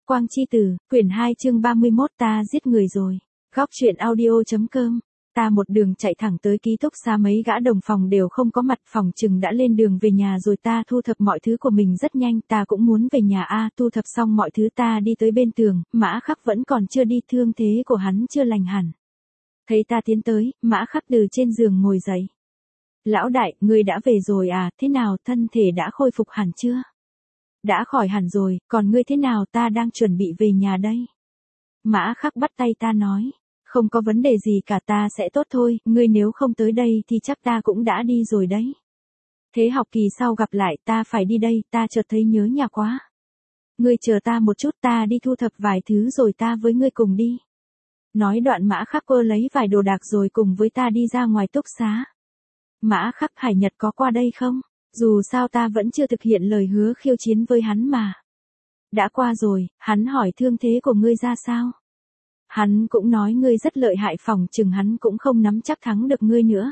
Quang Chi Tử, quyển 2 chương 31 ta giết người rồi. Góc truyện audio.com. Ta một đường chạy thẳng tới ký túc xá, mấy gã đồng phòng đều không có mặt, phòng chừng đã lên đường về nhà rồi. Ta thu thập mọi thứ của mình rất nhanh, ta cũng muốn về nhà thu thập xong mọi thứ ta đi tới bên tường, Mã Khắc vẫn còn chưa đi, thương thế của hắn chưa lành hẳn. Thấy ta tiến tới, Mã Khắc từ trên giường ngồi dậy. Lão đại, ngươi đã về rồi à, thế nào, thân thể đã khôi phục hẳn chưa? Đã khỏi hẳn rồi, còn ngươi thế nào, ta đang chuẩn bị về nhà đây. Mã Khắc bắt tay ta nói, không có vấn đề gì cả, ta sẽ tốt thôi, ngươi nếu không tới đây thì chắc ta cũng đã đi rồi đấy. Thế học kỳ sau gặp lại, ta phải đi đây, ta chợt thấy nhớ nhà quá. Ngươi chờ ta một chút, ta đi thu thập vài thứ rồi ta với ngươi cùng đi. Nói đoạn Mã Khắc cô lấy vài đồ đạc rồi cùng với ta đi ra ngoài túc xá. Mã Khắc, Hải Nhật có qua đây không? Dù sao ta vẫn chưa thực hiện lời hứa khiêu chiến với hắn mà. Đã qua rồi, hắn hỏi thương thế của ngươi ra sao? Hắn cũng nói ngươi rất lợi hại, phòng chừng hắn cũng không nắm chắc thắng được ngươi nữa.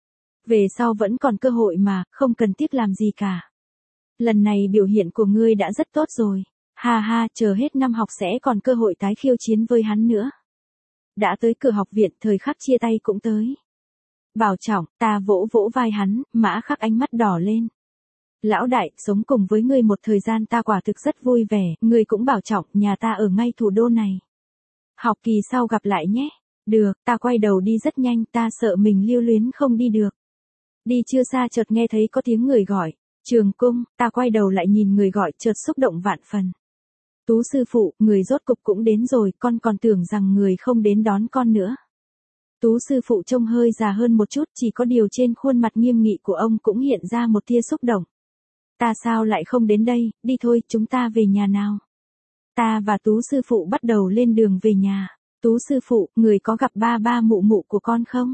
Về sau vẫn còn cơ hội mà, không cần tiếc làm gì cả. Lần này biểu hiện của ngươi đã rất tốt rồi. Ha ha, chờ hết năm học sẽ còn cơ hội tái khiêu chiến với hắn nữa. Đã tới cửa học viện, thời khắc chia tay cũng tới. Bảo trọng, ta vỗ vỗ vai hắn, Mã Khắc ánh mắt đỏ lên. Lão đại, sống cùng với ngươi một thời gian ta quả thực rất vui vẻ, ngươi cũng bảo trọng, nhà ta ở ngay thủ đô này. Học kỳ sau gặp lại nhé. Được, ta quay đầu đi rất nhanh, ta sợ mình lưu luyến không đi được. Đi chưa xa chợt nghe thấy có tiếng người gọi, Trường Cung, ta quay đầu lại nhìn người gọi, chợt xúc động vạn phần. Tú sư phụ, người rốt cục cũng đến rồi, con còn tưởng rằng người không đến đón con nữa. Tú sư phụ trông hơi già hơn một chút, chỉ có điều trên khuôn mặt nghiêm nghị của ông cũng hiện ra một tia xúc động. Ta sao lại không đến đây, đi thôi, chúng ta về nhà nào. Ta và Tú sư phụ bắt đầu lên đường về nhà. Tú sư phụ, người có gặp ba ba mụ mụ của con không?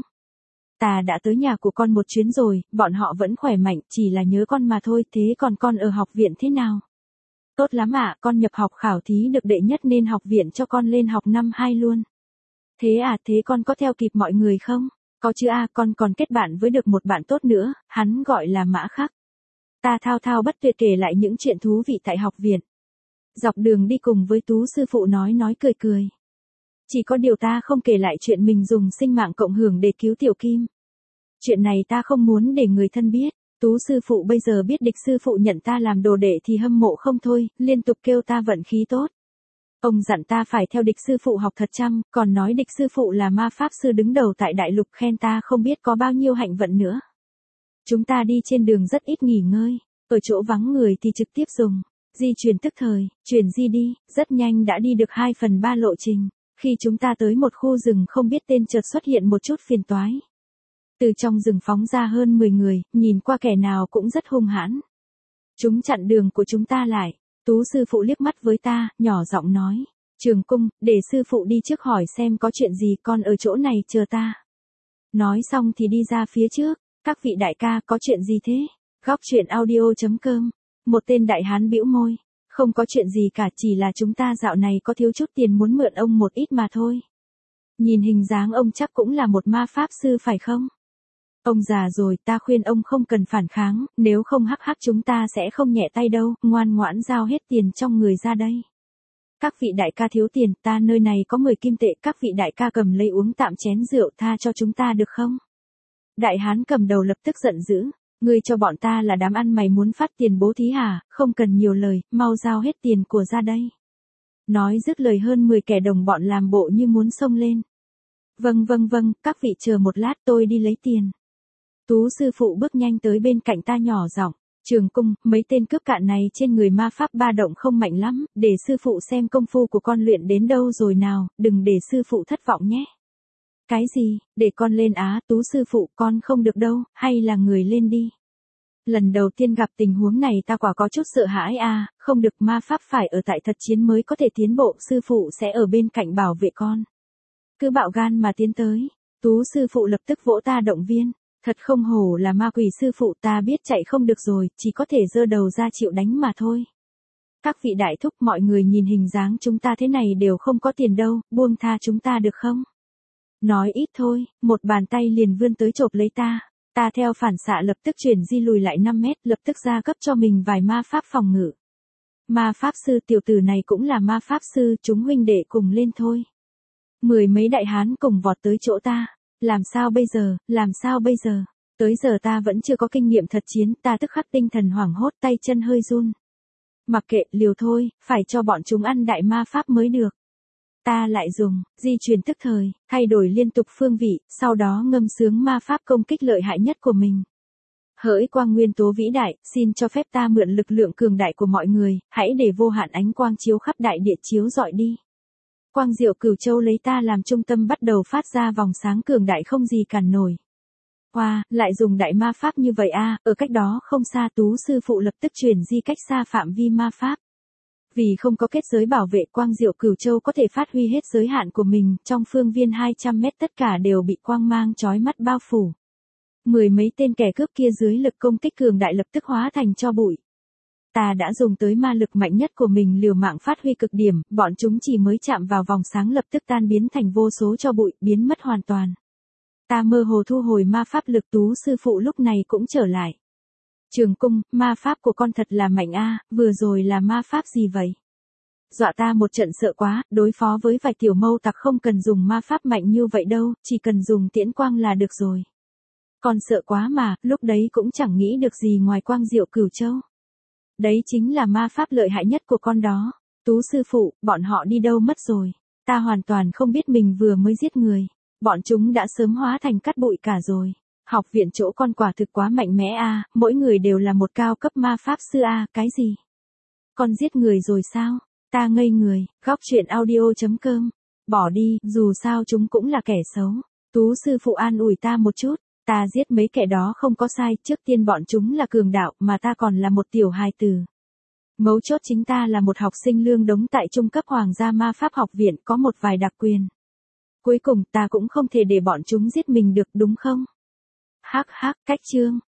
Ta đã tới nhà của con một chuyến rồi, bọn họ vẫn khỏe mạnh, chỉ là nhớ con mà thôi, thế còn con ở học viện thế nào? Tốt lắm ạ, con nhập học khảo thí được đệ nhất nên học viện cho con lên học năm 2 luôn. Thế à, thế con có theo kịp mọi người không? Có chứ con còn kết bạn với được một bạn tốt nữa, hắn gọi là Mã Khắc. Ta thao thao bất tuyệt kể lại những chuyện thú vị tại học viện. Dọc đường đi cùng với Tú sư phụ nói cười cười. Chỉ có điều ta không kể lại chuyện mình dùng sinh mạng cộng hưởng để cứu Tiểu Kim. Chuyện này ta không muốn để người thân biết. Tú sư phụ bây giờ biết địch sư phụ nhận ta làm đồ đệ thì hâm mộ không thôi, liên tục kêu ta vận khí tốt. Ông dặn ta phải theo địch sư phụ học thật chăm, còn nói địch sư phụ là ma pháp sư đứng đầu tại đại lục, khen ta không biết có bao nhiêu hạnh vận nữa. Chúng ta đi trên đường rất ít nghỉ ngơi, ở chỗ vắng người thì trực tiếp dùng di chuyển tức thời, chuyển di đi, rất nhanh đã đi được 2/3 lộ trình. Khi chúng ta tới một khu rừng không biết tên chợt xuất hiện một chút phiền toái. Từ trong rừng phóng ra hơn 10 người, nhìn qua kẻ nào cũng rất hung hãn. Chúng chặn đường của chúng ta lại. Tú sư phụ liếc mắt với ta, nhỏ giọng nói, Trường Cung, để sư phụ đi trước hỏi xem có chuyện gì, con ở chỗ này chờ ta. Nói xong thì đi ra phía trước, các vị đại ca có chuyện gì thế? Góc truyện audio.com. Một tên đại hán bĩu môi, không có chuyện gì cả, chỉ là chúng ta dạo này có thiếu chút tiền muốn mượn ông một ít mà thôi. Nhìn hình dáng ông chắc cũng là một ma pháp sư phải không? Ông già rồi, ta khuyên ông không cần phản kháng, nếu không hắc chúng ta sẽ không nhẹ tay đâu, ngoan ngoãn giao hết tiền trong người ra đây. Các vị đại ca thiếu tiền, ta nơi này có 10 kim tệ, các vị đại ca cầm lấy uống tạm chén rượu, tha cho chúng ta được không? Đại hán cầm đầu lập tức giận dữ, ngươi cho bọn ta là đám ăn mày muốn phát tiền bố thí hả, không cần nhiều lời, mau giao hết tiền của ra đây. Nói dứt lời hơn 10 kẻ đồng bọn làm bộ như muốn xông lên. Vâng, các vị chờ một lát tôi đi lấy tiền. Tú sư phụ bước nhanh tới bên cạnh ta nhỏ giọng, Trường Cung, mấy tên cướp cạn này trên người ma pháp ba động không mạnh lắm, để sư phụ xem công phu của con luyện đến đâu rồi nào, đừng để sư phụ thất vọng nhé. Cái gì, để con lên Tú sư phụ, con không được đâu, hay là người lên đi. Lần đầu tiên gặp tình huống này ta quả có chút sợ hãi không được, ma pháp phải ở tại thật chiến mới có thể tiến bộ, sư phụ sẽ ở bên cạnh bảo vệ con. Cứ bạo gan mà tiến tới, Tú sư phụ lập tức vỗ ta động viên. Thật không hổ là ma quỷ sư phụ, ta biết chạy không được rồi, chỉ có thể giơ đầu ra chịu đánh mà thôi. Các vị đại thúc, mọi người nhìn hình dáng chúng ta thế này đều không có tiền đâu, buông tha chúng ta được không? Nói ít thôi, một bàn tay liền vươn tới chộp lấy ta. Ta theo phản xạ lập tức chuyển di lùi lại 5 mét, lập tức ra cấp cho mình vài ma pháp phòng ngự. Ma pháp sư tiểu tử này cũng là ma pháp sư, chúng huynh đệ cùng lên thôi. Mười mấy đại hán cùng vọt tới chỗ ta. Làm sao bây giờ, làm sao bây giờ? Tới giờ ta vẫn chưa có kinh nghiệm thật chiến, ta tức khắc tinh thần hoảng hốt, tay chân hơi run. Mặc kệ, liều thôi, phải cho bọn chúng ăn đại ma pháp mới được. Ta lại dùng, di truyền tức thời, thay đổi liên tục phương vị, sau đó ngâm sướng ma pháp công kích lợi hại nhất của mình. Hỡi quang nguyên tố vĩ đại, xin cho phép ta mượn lực lượng cường đại của mọi người, hãy để vô hạn ánh quang chiếu khắp đại địa chiếu rọi đi. Quang diệu cửu châu lấy ta làm trung tâm bắt đầu phát ra vòng sáng cường đại không gì cản nổi. Wow, lại dùng đại ma pháp như vậy à, ở cách đó không xa Tú sư phụ lập tức chuyển di cách xa phạm vi ma pháp. Vì không có kết giới bảo vệ quang diệu cửu châu có thể phát huy hết giới hạn của mình, trong phương viên 200 mét tất cả đều bị quang mang chói mắt bao phủ. Mười mấy tên kẻ cướp kia dưới lực công kích cường đại lập tức hóa thành tro bụi. Ta đã dùng tới ma lực mạnh nhất của mình liều mạng phát huy cực điểm, bọn chúng chỉ mới chạm vào vòng sáng lập tức tan biến thành vô số tro bụi, biến mất hoàn toàn. Ta mơ hồ thu hồi ma pháp lực. Tú sư phụ lúc này cũng trở lại. Trường cung, ma pháp của con thật là mạnh a, vừa rồi là ma pháp gì vậy? Dọa ta một trận sợ quá, đối phó với vài tiểu mâu tặc không cần dùng ma pháp mạnh như vậy đâu, chỉ cần dùng tiễn quang là được rồi. Con sợ quá mà, lúc đấy cũng chẳng nghĩ được gì ngoài quang diệu cửu châu. Đấy chính là ma pháp lợi hại nhất của con đó. Tú sư phụ, bọn họ đi đâu mất rồi? Ta hoàn toàn không biết mình vừa mới giết người. Bọn chúng đã sớm hóa thành cát bụi cả rồi. Học viện chỗ con quả thực quá mạnh mẽ a, mỗi người đều là một cao cấp ma pháp sư a, cái gì? Con giết người rồi sao? Ta ngây người, góc truyện audio.com. Bỏ đi, dù sao chúng cũng là kẻ xấu. Tú sư phụ an ủi ta một chút. Ta giết mấy kẻ đó không có sai, trước tiên bọn chúng là cường đạo, mà ta còn là một tiểu hài tử. Mấu chốt chính ta là một học sinh lương đống tại trung cấp Hoàng gia ma pháp học viện, có một vài đặc quyền. Cuối cùng ta cũng không thể để bọn chúng giết mình được đúng không? Hắc hắc, cách chương.